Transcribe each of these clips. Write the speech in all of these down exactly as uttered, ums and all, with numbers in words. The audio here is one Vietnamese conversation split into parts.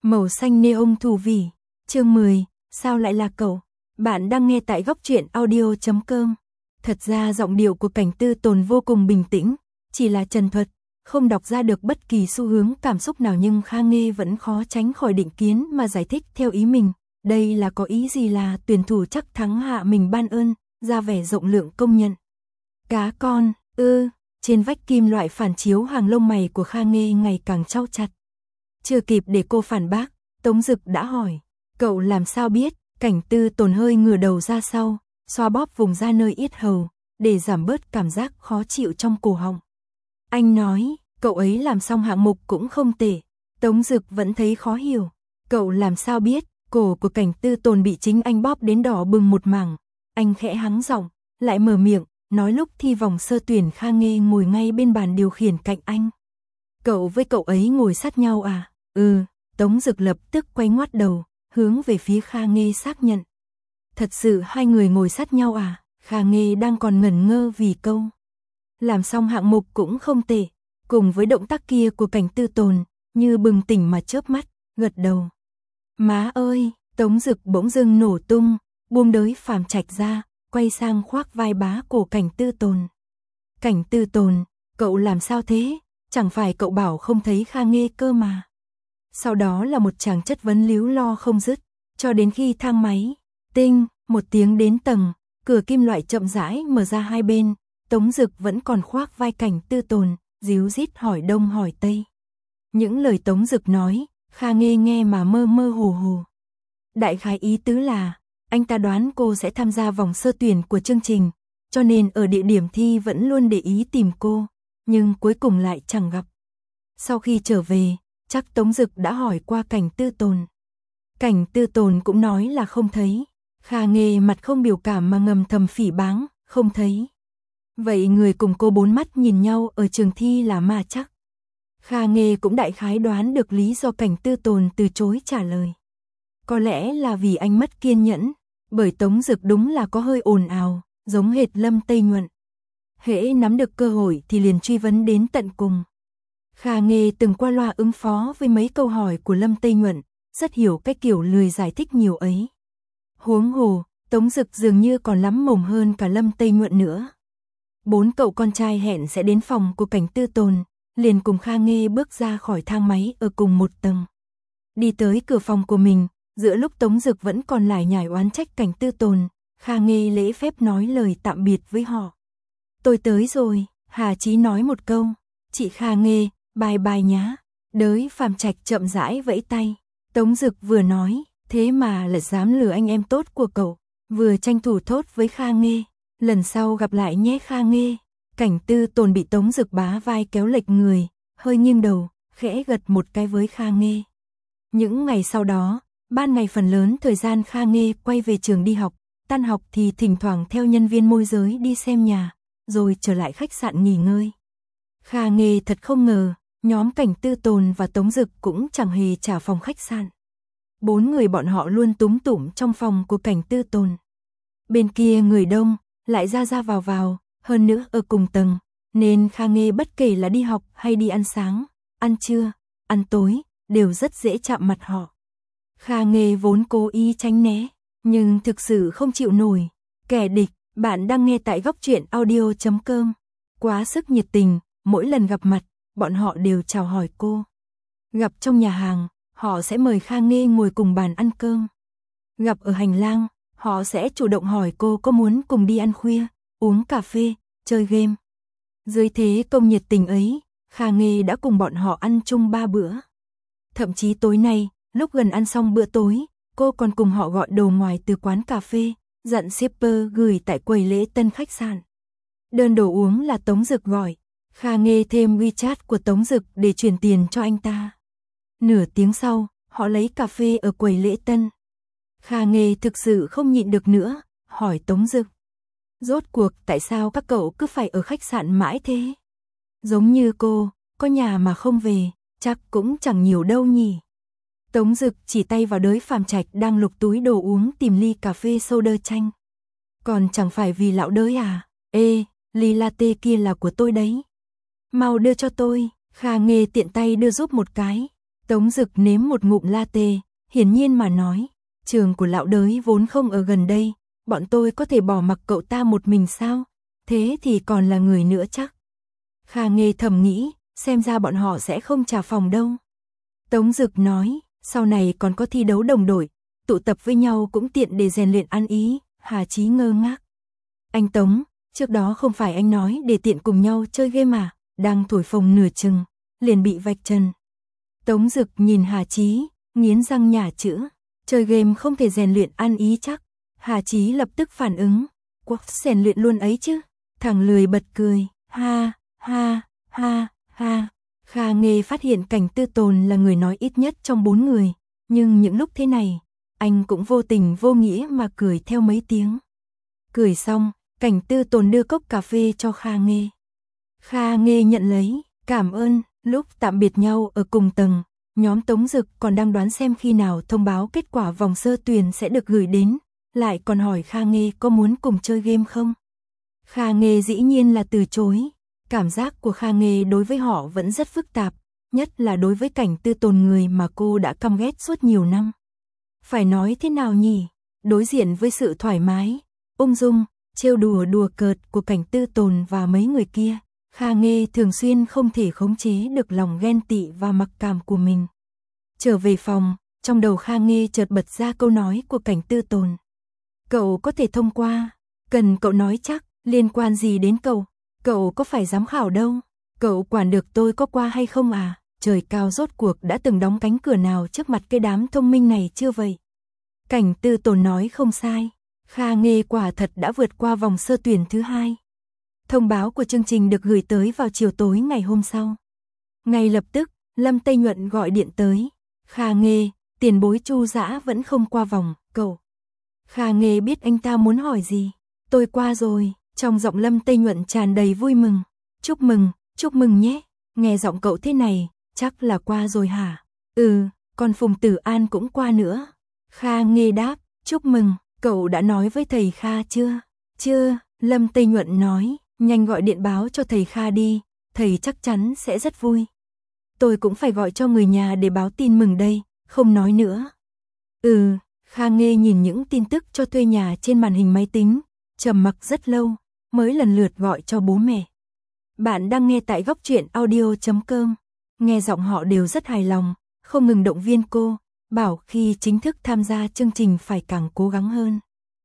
Màu xanh neon thù vỉ, chương mười, sao lại là cậu? Bạn đang nghe tại góc truyện audio chấm com. Thật ra giọng điệu của Cảnh Tư Tồn vô cùng bình tĩnh, chỉ là trần thuật, không đọc ra được bất kỳ xu hướng cảm xúc nào, nhưng Kha Nghê vẫn khó tránh khỏi định kiến mà giải thích theo ý mình. Đây là có ý gì là tuyển thủ chắc thắng hạ mình ban ơn, ra vẻ rộng lượng công nhận. Cá con, ư, trên vách kim loại phản chiếu hàng lông mày của Kha Nghê ngày càng trau chặt. Chưa kịp để cô phản bác, Tống Dực đã hỏi, cậu làm sao biết? Cảnh Tư Tồn hơi ngửa đầu ra sau, xoa bóp vùng da nơi yết hầu, để giảm bớt cảm giác khó chịu trong cổ họng. Anh nói, cậu ấy làm xong hạng mục cũng không tệ. Tống Dực vẫn thấy khó hiểu. Cậu làm sao biết? Cổ của Cảnh Tư Tồn bị chính anh bóp đến đỏ bừng một mảng. Anh khẽ hắng giọng, lại mở miệng, nói lúc thi vòng sơ tuyển Kha Nghê ngồi ngay bên bàn điều khiển cạnh anh. Cậu với cậu ấy ngồi sát nhau à? Ừ, Tống Dực lập tức quay ngoắt đầu, hướng về phía Kha Nghê xác nhận. Thật sự hai người ngồi sát nhau à? Kha Nghê đang còn ngẩn ngơ vì câu làm xong hạng mục cũng không tệ, cùng với động tác kia của Cảnh Tư Tồn, như bừng tỉnh mà chớp mắt, gật đầu. Má ơi, Tống Dực bỗng dưng nổ tung, buông đới Phàm Trạch ra, quay sang khoác vai bá cổ Cảnh Tư Tồn. Cảnh Tư Tồn, cậu làm sao thế? Chẳng phải cậu bảo không thấy Kha Nghê cơ mà. Sau đó là một tràng chất vấn líu lo không dứt, cho đến khi thang máy, tinh, một tiếng đến tầng, cửa kim loại chậm rãi mở ra hai bên, Tống Dực vẫn còn khoác vai Cảnh Tư Tồn, díu dít hỏi đông hỏi tây. Những lời Tống Dực nói, Kha Nghê nghe mà mơ mơ hồ hồ. Đại khái ý tứ là, anh ta đoán cô sẽ tham gia vòng sơ tuyển của chương trình, cho nên ở địa điểm thi vẫn luôn để ý tìm cô, nhưng cuối cùng lại chẳng gặp. Sau khi trở về, chắc Tống Dực đã hỏi qua Cảnh Tư Tồn. Cảnh Tư Tồn cũng nói là không thấy. Kha Nghê mặt không biểu cảm mà ngầm thầm phỉ báng, không thấy. Vậy người cùng cô bốn mắt nhìn nhau ở trường thi là ma chắc. Kha Nghê cũng đại khái đoán được lý do Cảnh Tư Tồn từ chối trả lời. Có lẽ là vì anh mất kiên nhẫn, bởi Tống Dực đúng là có hơi ồn ào, giống hệt Lâm Tây Nhuận. Hễ nắm được cơ hội thì liền truy vấn đến tận cùng. Kha Nghê từng qua loa ứng phó với mấy câu hỏi của Lâm Tây Nhuận, rất hiểu cái kiểu lười giải thích nhiều ấy. Huống hồ, Tống Dực dường như còn lắm mồm hơn cả Lâm Tây Nhuận nữa. Bốn cậu con trai hẹn sẽ đến phòng của Cảnh Tư Tồn, liền cùng Kha Nghê bước ra khỏi thang máy ở cùng một tầng. Đi tới cửa phòng của mình, giữa lúc Tống Dực vẫn còn lải nhải oán trách Cảnh Tư Tồn, Kha Nghê lễ phép nói lời tạm biệt với họ. Tôi tới rồi, Hà Chí nói một câu. Chị Kha Nghê, bye bye nhá. Đới Phàm Trạch chậm rãi vẫy tay. Tống Dực vừa nói, thế mà lại dám lừa anh em tốt của cậu, vừa tranh thủ thốt với Kha Nghê. Lần sau gặp lại nhé Kha Nghê. Cảnh Tư Tồn bị Tống Dực bá vai kéo lệch người, hơi nghiêng đầu, khẽ gật một cái với Kha Nghê. Những ngày sau đó, ban ngày phần lớn thời gian Kha Nghê quay về trường đi học, tan học thì thỉnh thoảng theo nhân viên môi giới đi xem nhà, rồi trở lại khách sạn nghỉ ngơi. Kha Nghê thật không ngờ, nhóm Cảnh Tư Tồn và Tống Dực cũng chẳng hề trả phòng khách sạn. Bốn người bọn họ luôn túm tủm trong phòng của Cảnh Tư Tồn. Bên kia người đông, lại ra ra vào vào, hơn nữa ở cùng tầng, nên Kha Nghê bất kể là đi học hay đi ăn sáng, ăn trưa, ăn tối, đều rất dễ chạm mặt họ. Kha Nghê vốn cố ý tránh né, nhưng thực sự không chịu nổi. Kẻ địch, bạn đang nghe tại góc truyện audio chấm com. Quá sức nhiệt tình, mỗi lần gặp mặt, bọn họ đều chào hỏi cô. Gặp trong nhà hàng, họ sẽ mời Kha Nghê ngồi cùng bàn ăn cơm. Gặp ở hành lang, họ sẽ chủ động hỏi cô có muốn cùng đi ăn khuya, uống cà phê, chơi game. Dưới thế công nhiệt tình ấy, Kha Nghê đã cùng bọn họ ăn chung ba bữa. Thậm chí tối nay, lúc gần ăn xong bữa tối, cô còn cùng họ gọi đồ ngoài từ quán cà phê, dặn shipper gửi tại quầy lễ tân khách sạn. Đơn đồ uống là Tống Dực gọi, Kha Nghê thêm WeChat của Tống Dực để chuyển tiền cho anh ta. Nửa tiếng sau, họ lấy cà phê ở quầy lễ tân. Kha Nghê thực sự không nhịn được nữa, hỏi Tống Dực. Rốt cuộc tại sao các cậu cứ phải ở khách sạn mãi thế? Giống như cô, có nhà mà không về, chắc cũng chẳng nhiều đâu nhỉ. Tống Dực chỉ tay vào đới Phàm Trạch đang lục túi đồ uống tìm ly cà phê soda chanh. Còn chẳng phải vì lão đới à? Ê, ly latte kia là của tôi đấy. Mau đưa cho tôi. Kha Nghê tiện tay đưa giúp một cái. Tống Dực nếm một ngụm latte, hiển nhiên mà nói, trường của lão đới vốn không ở gần đây, bọn tôi có thể bỏ mặc cậu ta một mình sao, thế thì còn là người nữa chắc. Kha Nghê thầm nghĩ, xem ra bọn họ sẽ không trả phòng đâu. Tống Dực nói, sau này còn có thi đấu đồng đội, tụ tập với nhau cũng tiện để rèn luyện ăn ý. Hà Chí ngơ ngác. Anh Tống, trước đó không phải anh nói để tiện cùng nhau chơi game à, đang thổi phồng nửa chừng, liền bị vạch trần. Tống Dực nhìn Hà Chí, nghiến răng nhả chữ, chơi game không thể rèn luyện ăn ý chắc. Hà Chí lập tức phản ứng, quốc rèn luyện luôn ấy chứ. Thằng lười bật cười, ha, ha, ha, ha. Kha Nghê phát hiện Cảnh Tư Tồn là người nói ít nhất trong bốn người, nhưng những lúc thế này, anh cũng vô tình vô nghĩa mà cười theo mấy tiếng. Cười xong, Cảnh Tư Tồn đưa cốc cà phê cho Kha Nghê. Kha Nghê nhận lấy, cảm ơn. Lúc tạm biệt nhau ở cùng tầng, nhóm Tống Dực còn đang đoán xem khi nào thông báo kết quả vòng sơ tuyển sẽ được gửi đến, lại còn hỏi Kha Nghê có muốn cùng chơi game không. Kha Nghê dĩ nhiên là từ chối. Cảm giác của Kha Nghê đối với họ vẫn rất phức tạp, nhất là đối với Cảnh Tư Tồn, người mà cô đã căm ghét suốt nhiều năm. Phải nói thế nào nhỉ? Đối diện với sự thoải mái, ung dung, trêu đùa đùa cợt của Cảnh Tư Tồn và mấy người kia, Kha Nghê thường xuyên không thể khống chế được lòng ghen tị và mặc cảm của mình. Trở về phòng, trong đầu Kha Nghê chợt bật ra câu nói của Cảnh Tư Tồn. Cậu có thể thông qua, cần cậu nói chắc, liên quan gì đến cậu? Cậu có phải giám khảo đâu? Cậu quản được tôi có qua hay không à? Trời cao rốt cuộc đã từng đóng cánh cửa nào trước mặt cái đám thông minh này chưa vậy? Cảnh Tư Tồn nói không sai, Kha Nghê quả thật đã vượt qua vòng sơ tuyển thứ hai. Thông báo của chương trình được gửi tới vào chiều tối ngày hôm sau. Ngay lập tức, Lâm Tây Nhuận gọi điện tới. Kha Nghê, tiền bối Chu Dã vẫn không qua vòng, cậu. Kha Nghê biết anh ta muốn hỏi gì. Tôi qua rồi, trong giọng Lâm Tây Nhuận tràn đầy vui mừng. Chúc mừng, chúc mừng nhé. Nghe giọng cậu thế này, chắc là qua rồi hả? Ừ, còn Phùng Tử An cũng qua nữa. Kha Nghê đáp, chúc mừng, cậu đã nói với thầy Kha chưa? Chưa, Lâm Tây Nhuận nói. Nhanh gọi điện báo cho thầy Kha đi, thầy chắc chắn sẽ rất vui. Tôi cũng phải gọi cho người nhà để báo tin mừng đây, không nói nữa. Ừ, Kha Nghê nhìn những tin tức cho thuê nhà trên màn hình máy tính, trầm mặc rất lâu, mới lần lượt gọi cho bố mẹ. Bạn đang nghe tại góc truyện audio chấm com, nghe giọng họ đều rất hài lòng, không ngừng động viên cô, bảo khi chính thức tham gia chương trình phải càng cố gắng hơn.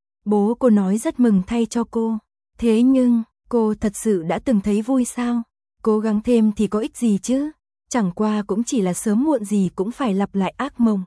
Bố cô nói rất mừng thay cho cô, thế nhưng... Cô thật sự đã từng thấy vui sao? Cố gắng thêm thì có ích gì chứ? Chẳng qua cũng chỉ là sớm muộn gì cũng phải lặp lại ác mộng.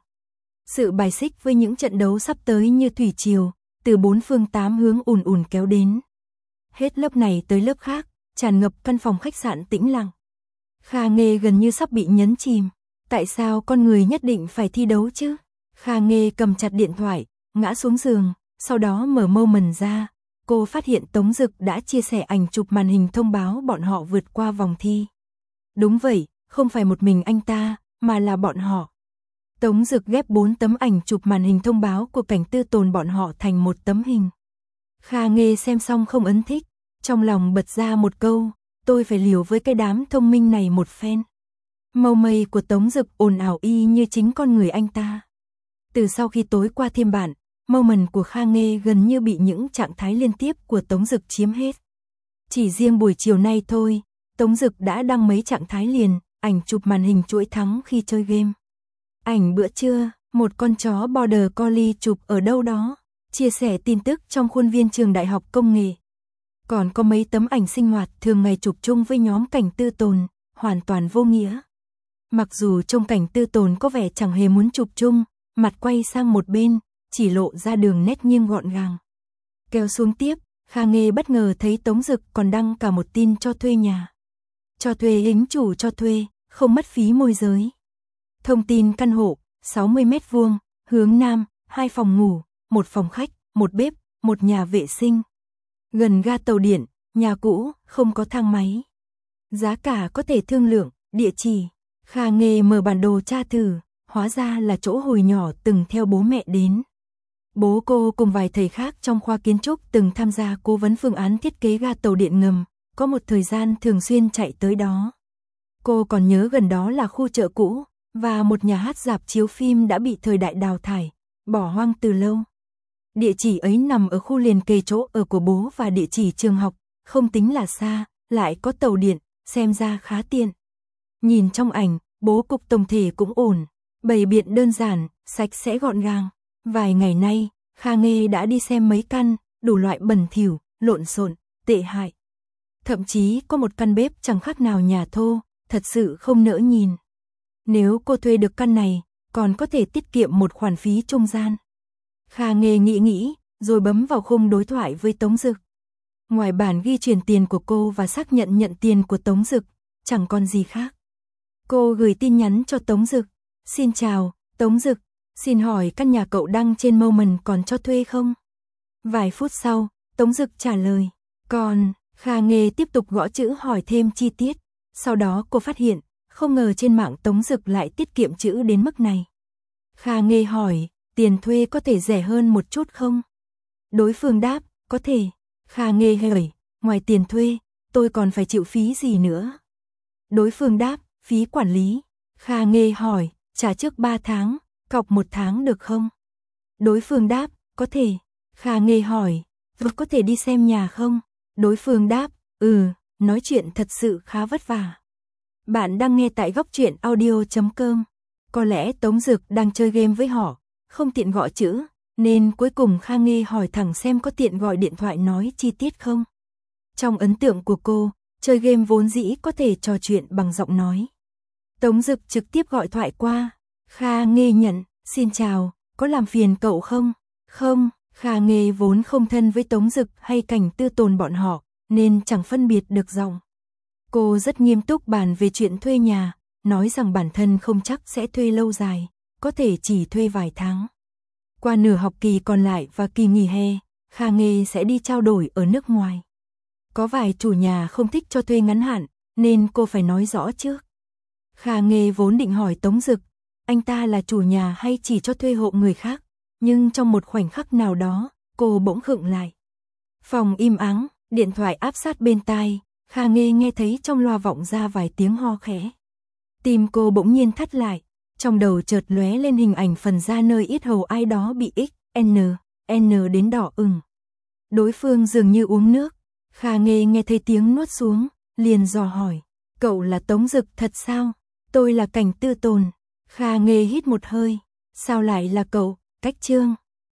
Sự bài xích với những trận đấu sắp tới như thủy triều, từ bốn phương tám hướng ùn ùn kéo đến. Hết lớp này tới lớp khác, tràn ngập căn phòng khách sạn tĩnh lặng. Kha Nghê gần như sắp bị nhấn chìm. Tại sao con người nhất định phải thi đấu chứ? Kha Nghê cầm chặt điện thoại, ngã xuống giường, sau đó mở Moment ra. Cô phát hiện Tống Dực đã chia sẻ ảnh chụp màn hình thông báo bọn họ vượt qua vòng thi. Đúng vậy, không phải một mình anh ta, mà là bọn họ. Tống Dực ghép bốn tấm ảnh chụp màn hình thông báo của Cảnh Tư Tồn bọn họ thành một tấm hình. Kha Nghê xem xong không ấn thích, trong lòng bật ra một câu, tôi phải liều với cái đám thông minh này một phen. Màu mây của Tống Dực ồn ào y như chính con người anh ta. Từ sau khi tối qua thêm bạn, Moment của Kha Nghê gần như bị những trạng thái liên tiếp của Tống Dực chiếm hết. Chỉ riêng buổi chiều nay thôi, Tống Dực đã đăng mấy trạng thái liền, ảnh chụp màn hình chuỗi thắng khi chơi game. Ảnh bữa trưa, một con chó Border Collie chụp ở đâu đó, chia sẻ tin tức trong khuôn viên trường đại học công nghệ. Còn có mấy tấm ảnh sinh hoạt thường ngày chụp chung với nhóm Cảnh Tư Tồn, hoàn toàn vô nghĩa. Mặc dù trông Cảnh Tư Tồn có vẻ chẳng hề muốn chụp chung, mặt quay sang một bên, chỉ lộ ra đường nét nghiêng gọn gàng. Kéo xuống tiếp, Kha Nghê bất ngờ thấy Tống Dực còn đăng cả một tin cho thuê nhà. Cho thuê ính chủ cho thuê, không mất phí môi giới. Thông tin căn hộ, sáu mươi mét vuông, hướng Nam, hai phòng ngủ, một phòng khách, một bếp, một nhà vệ sinh. Gần ga tàu điện, nhà cũ, không có thang máy. Giá cả có thể thương lượng, địa chỉ. Kha Nghê mở bản đồ tra thử, hóa ra là chỗ hồi nhỏ từng theo bố mẹ đến. Bố cô cùng vài thầy khác trong khoa kiến trúc từng tham gia cố vấn phương án thiết kế ga tàu điện ngầm, có một thời gian thường xuyên chạy tới đó. Cô còn nhớ gần đó là khu chợ cũ, và một nhà hát rạp chiếu phim đã bị thời đại đào thải, bỏ hoang từ lâu. Địa chỉ ấy nằm ở khu liền kề chỗ ở của bố và địa chỉ trường học, không tính là xa, lại có tàu điện, xem ra khá tiện. Nhìn trong ảnh, bố cục tổng thể cũng ổn, bày biện đơn giản, sạch sẽ gọn gàng. Vài ngày nay, Kha Nghê đã đi xem mấy căn, đủ loại bẩn thỉu, lộn xộn, tệ hại. Thậm chí có một căn bếp chẳng khác nào nhà thô, thật sự không nỡ nhìn. Nếu cô thuê được căn này, còn có thể tiết kiệm một khoản phí trung gian. Kha Nghê nghĩ nghĩ, rồi bấm vào khung đối thoại với Tống Dực. Ngoài bản ghi chuyển tiền của cô và xác nhận nhận tiền của Tống Dực, chẳng còn gì khác. Cô gửi tin nhắn cho Tống Dực. Xin chào, Tống Dực, xin hỏi căn nhà cậu đăng trên Moment còn cho thuê không? Vài phút sau, Tống Dực trả lời. Còn, Kha Nghê tiếp tục gõ chữ hỏi thêm chi tiết. Sau đó cô phát hiện, không ngờ trên mạng Tống Dực lại tiết kiệm chữ đến mức này. Kha Nghê hỏi, tiền thuê có thể rẻ hơn một chút không? Đối phương đáp, có thể. Kha Nghê hỏi, ngoài tiền thuê, tôi còn phải chịu phí gì nữa? Đối phương đáp, phí quản lý. Kha Nghê hỏi, trả trước ba tháng, cọc một tháng được không? Đối phương đáp, có thể. Kha Nghê hỏi, vậy có thể đi xem nhà không? Đối phương đáp, ừ, nói chuyện thật sự khá vất vả. Bạn đang nghe tại góc truyện audio chấm com. Có lẽ Tống Dực đang chơi game với họ, không tiện gọi chữ, nên cuối cùng Kha Nghê hỏi thẳng xem có tiện gọi điện thoại nói chi tiết không. Trong ấn tượng của cô, chơi game vốn dĩ có thể trò chuyện bằng giọng nói. Tống Dực trực tiếp gọi thoại qua. Kha Nghê nhận, xin chào, có làm phiền cậu không? Không, Kha Nghê vốn không thân với Tống Dực hay Cảnh Tư Tồn bọn họ, nên chẳng phân biệt được giọng. Cô rất nghiêm túc bàn về chuyện thuê nhà, nói rằng bản thân không chắc sẽ thuê lâu dài, có thể chỉ thuê vài tháng. Qua nửa học kỳ còn lại và kỳ nghỉ hè, Kha Nghê sẽ đi trao đổi ở nước ngoài. Có vài chủ nhà không thích cho thuê ngắn hạn, nên cô phải nói rõ trước. Kha Nghê vốn định hỏi Tống Dực, anh ta là chủ nhà hay chỉ cho thuê hộ người khác, nhưng trong một khoảnh khắc nào đó, cô bỗng khựng lại. Phòng im ắng, điện thoại áp sát bên tai, Kha Nghê nghe thấy trong loa vọng ra vài tiếng ho khẽ. Tim cô bỗng nhiên thắt lại, trong đầu chợt lóe lên hình ảnh phần da nơi yết hầu ai đó bị X, N, N đến đỏ ửng. Đối phương dường như uống nước, Kha Nghê nghe thấy tiếng nuốt xuống, liền dò hỏi, cậu là Tống Dực thật sao? Tôi là Cảnh Tư Tồn. Kha Nghê hít một hơi, sao lại là cậu? Cách Trương.